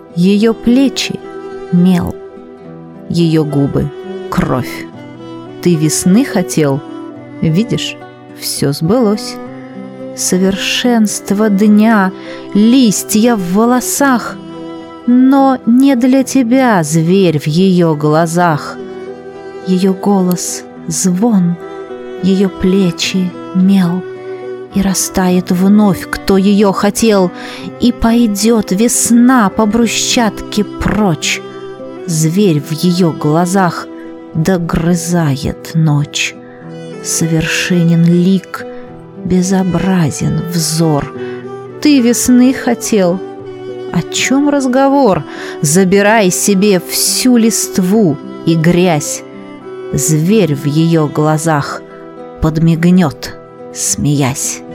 Ее плечи — мел, ее губы — кровь. Ты весны хотел? Видишь, все сбылось. Совершенство дня, листья в волосах, но не для тебя зверь в ее глазах. Ее голос — звон, ее плечи — мел, и растает вновь, кто ее хотел, и пойдет весна по брусчатке прочь. Зверь в ее глазах догрызает ночь. Совершенен лик, безобразен взор. Ты весны хотел? О чем разговор? Забирай себе всю листву и грязь. Зверь в ее глазах подмигнет, смеясь.